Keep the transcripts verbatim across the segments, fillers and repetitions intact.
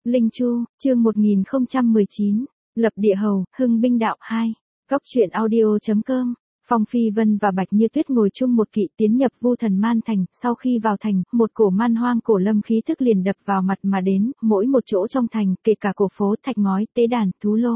Linh Chu, chương một nghìn không trăm mười chín, Lập Địa Hầu, Hưng Binh Đạo hai. Góc truyện audio.com. Phong Phi Vân và Bạch Như Tuyết ngồi chung một kỵ tiến nhập Vu Thần Man Thành, sau khi vào thành, một cổ man hoang cổ lâm khí thức liền đập vào mặt mà đến, mỗi một chỗ trong thành, kể cả cổ phố, thạch ngói, tế đàn, thú lô.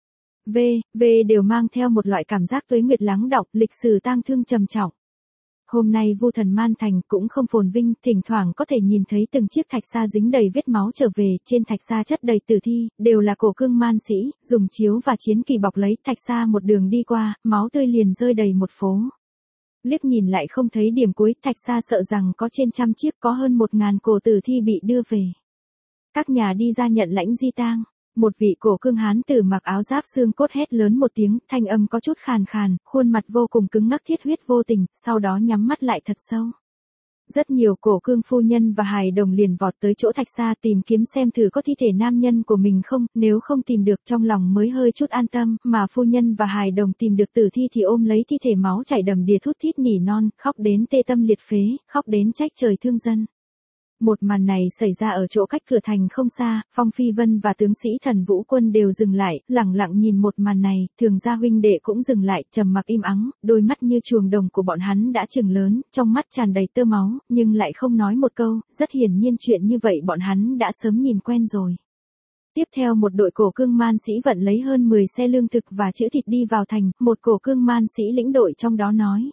V, V đều mang theo một loại cảm giác tuế nguyệt lắng đọng, lịch sử tang thương trầm trọng. Hôm nay Vu Thần Man Thành cũng không phồn vinh, thỉnh thoảng có thể nhìn thấy từng chiếc thạch sa dính đầy vết máu trở về, trên thạch sa chất đầy tử thi, đều là cổ cương man sĩ, dùng chiếu và chiến kỳ bọc lấy thạch sa một đường đi qua, máu tươi liền rơi đầy một phố. Liếc nhìn lại không thấy điểm cuối, thạch sa sợ rằng có trên trăm chiếc, có hơn một ngàn cổ tử thi bị đưa về. Các nhà đi ra nhận lãnh di tang. Một vị cổ cương hán tử mặc áo giáp xương cốt hét lớn một tiếng, thanh âm có chút khàn khàn, khuôn mặt vô cùng cứng ngắc thiết huyết vô tình, sau đó nhắm mắt lại thật sâu. Rất nhiều cổ cương phu nhân và hài đồng liền vọt tới chỗ thạch sa tìm kiếm xem thử có thi thể nam nhân của mình không, nếu không tìm được trong lòng mới hơi chút an tâm, mà phu nhân và hài đồng tìm được tử thi thì ôm lấy thi thể máu chảy đầm đìa thút thít nỉ non, khóc đến tê tâm liệt phế, khóc đến trách trời thương dân. Một màn này xảy ra ở chỗ cách cửa thành không xa, Phong Phi Vân và tướng sĩ Thần Vũ Quân đều dừng lại, lặng lặng nhìn một màn này, Thường gia huynh đệ cũng dừng lại, trầm mặc im ắng, đôi mắt như chuồng đồng của bọn hắn đã trừng lớn, trong mắt tràn đầy tơ máu, nhưng lại không nói một câu, rất hiển nhiên chuyện như vậy bọn hắn đã sớm nhìn quen rồi. Tiếp theo một đội cổ cương man sĩ vận lấy hơn mười xe lương thực và chữ thịt đi vào thành, một cổ cương man sĩ lĩnh đội trong đó nói.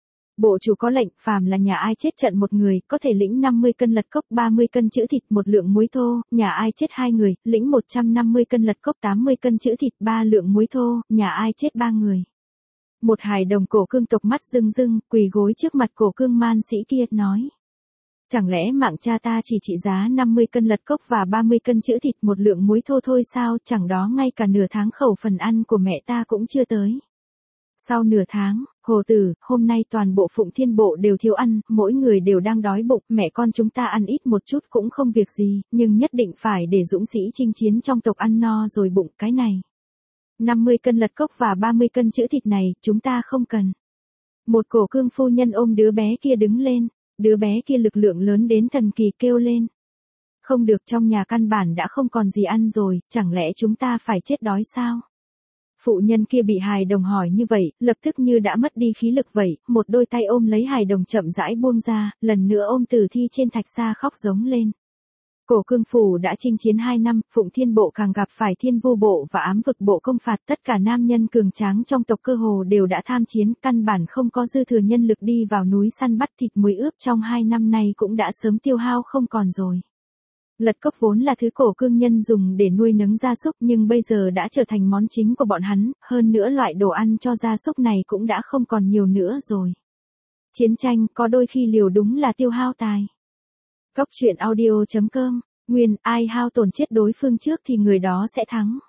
Bộ chủ có lệnh, phàm là nhà ai chết trận một người, có thể lĩnh năm mươi cân lật cốc ba mươi cân chữ thịt một lượng muối thô, nhà ai chết hai người, lĩnh một trăm năm mươi cân lật cốc tám mươi cân chữ thịt ba lượng muối thô, nhà ai chết ba người. Một hài đồng cổ cương tộc mắt rưng rưng, quỳ gối trước mặt cổ cương man sĩ kia, nói. Chẳng lẽ mạng cha ta chỉ trị giá năm mươi cân lật cốc và ba mươi cân chữ thịt một lượng muối thô thôi sao, chẳng đó ngay cả nửa tháng khẩu phần ăn của mẹ ta cũng chưa tới. Sau nửa tháng, hồ tử, hôm nay toàn bộ Phụng Thiên Bộ đều thiếu ăn, mỗi người đều đang đói bụng, mẹ con chúng ta ăn ít một chút cũng không việc gì, nhưng nhất định phải để dũng sĩ chinh chiến trong tộc ăn no rồi bụng cái này. năm mươi cân lật cốc và ba mươi cân chữ thịt này, chúng ta không cần. Một cổ cương phu nhân ôm đứa bé kia đứng lên, đứa bé kia lực lượng lớn đến thần kỳ kêu lên. Không được, trong nhà căn bản đã không còn gì ăn rồi, chẳng lẽ chúng ta phải chết đói sao? Phụ nhân kia bị hài đồng hỏi như vậy, lập tức như đã mất đi khí lực vậy, một đôi tay ôm lấy hài đồng chậm rãi buông ra, lần nữa ôm tử thi trên thạch sa khóc giống lên. Cổ cương phủ đã chinh chiến hai năm, Phụng Thiên Bộ càng gặp phải Thiên Vu Bộ và Ám Vực Bộ công phạt, tất cả nam nhân cường tráng trong tộc cơ hồ đều đã tham chiến, căn bản không có dư thừa nhân lực đi vào núi săn bắt thịt muối ướp, trong hai năm nay cũng đã sớm tiêu hao không còn rồi. Lật cốc vốn là thứ cổ cương nhân dùng để nuôi nấng gia súc nhưng bây giờ đã trở thành món chính của bọn hắn, hơn nữa loại đồ ăn cho gia súc này cũng đã không còn nhiều nữa rồi. Chiến tranh có đôi khi liều đúng là tiêu hao tài. Góc truyện audio.com, nguyên, ai hao tổn chết đối phương trước thì người đó sẽ thắng.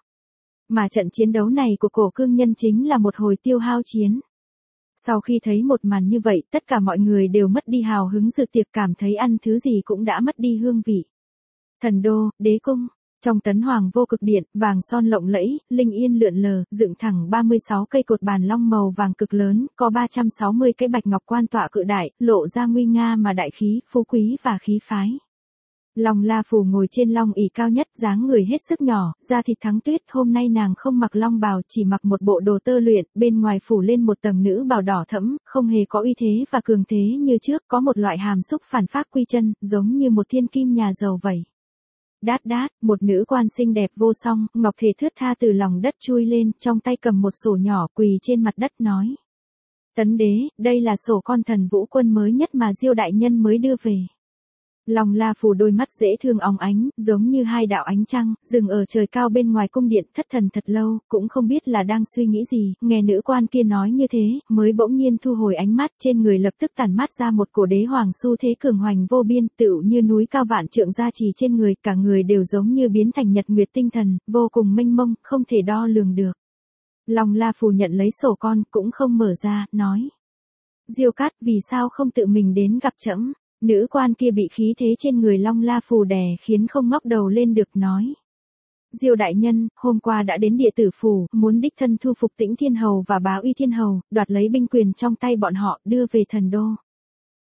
Mà trận chiến đấu này của cổ cương nhân chính là một hồi tiêu hao chiến. Sau khi thấy một màn như vậy, tất cả mọi người đều mất đi hào hứng dự tiệc, cảm thấy ăn thứ gì cũng đã mất đi hương vị. Thần đô, đế cung, trong tấn hoàng vô cực điện, vàng son lộng lẫy, linh yên lượn lờ, dựng thẳng ba mươi sáu cây cột bàn long màu vàng cực lớn, có ba trăm sáu mươi cái bạch ngọc quan tọa cự đại, lộ ra nguy nga mà đại khí, phú quý và khí phái. Long La Phù ngồi trên long ỷ cao nhất, dáng người hết sức nhỏ, da thịt thắng tuyết, hôm nay nàng không mặc long bào, chỉ mặc một bộ đồ tơ luyện, bên ngoài phủ lên một tầng nữ bào đỏ thẫm, không hề có uy thế và cường thế như trước, có một loại hàm xúc phản phác quy chân, giống như một thiên kim nhà giàu vậy. Đát đát, một nữ quan xinh đẹp vô song, ngọc thể thướt tha từ lòng đất chui lên, trong tay cầm một sổ nhỏ, quỳ trên mặt đất nói. Tấn đế, đây là sổ con Thần Vũ Quân mới nhất mà Diêu đại nhân mới đưa về. Long La Phù đôi mắt dễ thương óng ánh, giống như hai đạo ánh trăng, dừng ở trời cao bên ngoài cung điện, thất thần thật lâu, cũng không biết là đang suy nghĩ gì, nghe nữ quan kia nói như thế, mới bỗng nhiên thu hồi ánh mắt, trên người lập tức tản mát ra một cổ đế hoàng xu thế cường hoành vô biên, tựu như núi cao vạn trượng gia trì trên người, cả người đều giống như biến thành nhật nguyệt tinh thần, vô cùng mênh mông, không thể đo lường được. Long La Phù nhận lấy sổ con, cũng không mở ra, nói. Diêu Cát, vì sao không tự mình đến gặp trẫm? Nữ quan kia bị khí thế trên người Long La Phù đè khiến không ngóc đầu lên được, nói. Diêu đại nhân, hôm qua đã đến địa tử phủ, muốn đích thân thu phục Tĩnh Thiên Hầu và Bá Uy Thiên Hầu, đoạt lấy binh quyền trong tay bọn họ, đưa về thần đô.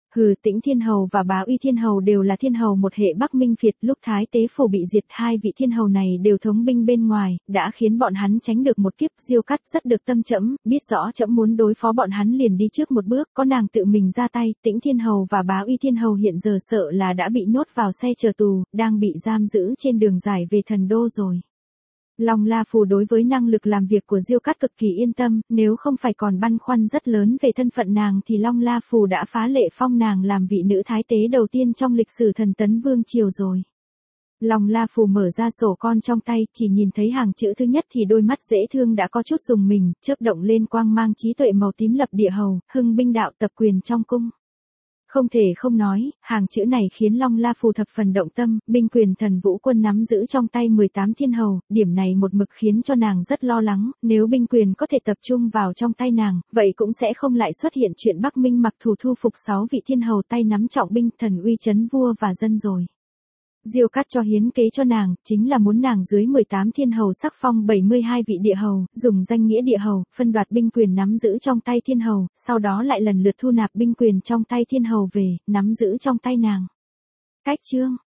Hừ, Tĩnh Thiên Hầu và Bá Uy Thiên Hầu đều là thiên hầu một hệ Bắc Minh Việt, lúc Thái Tế Phủ bị diệt hai vị thiên hầu này đều thống binh bên ngoài, đã khiến bọn hắn tránh được một kiếp. Diêu Cắt rất được tâm trẫm, biết rõ trẫm muốn đối phó bọn hắn liền đi trước một bước, có nàng tự mình ra tay. Tĩnh Thiên Hầu và Bá Uy Thiên Hầu hiện giờ sợ là đã bị nhốt vào xe chờ tù, đang bị giam giữ trên đường giải về thần đô rồi. Long La Phù đối với năng lực làm việc của Diêu Cắt cực kỳ yên tâm, nếu không phải còn băn khoăn rất lớn về thân phận nàng thì Long La Phù đã phá lệ phong nàng làm vị nữ thái tế đầu tiên trong lịch sử thần tấn vương triều rồi. Long La Phù mở ra sổ con trong tay, chỉ nhìn thấy hàng chữ thứ nhất thì đôi mắt dễ thương đã có chút rùng mình, chớp động lên quang mang trí tuệ màu tím. Lập địa hầu, hưng binh đạo, tập quyền trong cung. Không thể không nói, hàng chữ này khiến Long La Phù thập phần động tâm. Binh quyền thần vũ quân nắm giữ trong tay mười tám thiên hầu, điểm này một mực khiến cho nàng rất lo lắng, nếu binh quyền có thể tập trung vào trong tay nàng, vậy cũng sẽ không lại xuất hiện chuyện Bắc Minh mặc thù thu phục sáu vị thiên hầu tay nắm trọng binh, thần uy trấn vua và dân rồi. Diêu Cắt cho hiến kế cho nàng, chính là muốn nàng dưới mười tám thiên hầu sắc phong bảy mươi hai vị địa hầu, dùng danh nghĩa địa hầu, phân đoạt binh quyền nắm giữ trong tay thiên hầu, sau đó lại lần lượt thu nạp binh quyền trong tay thiên hầu về, nắm giữ trong tay nàng. Cách chương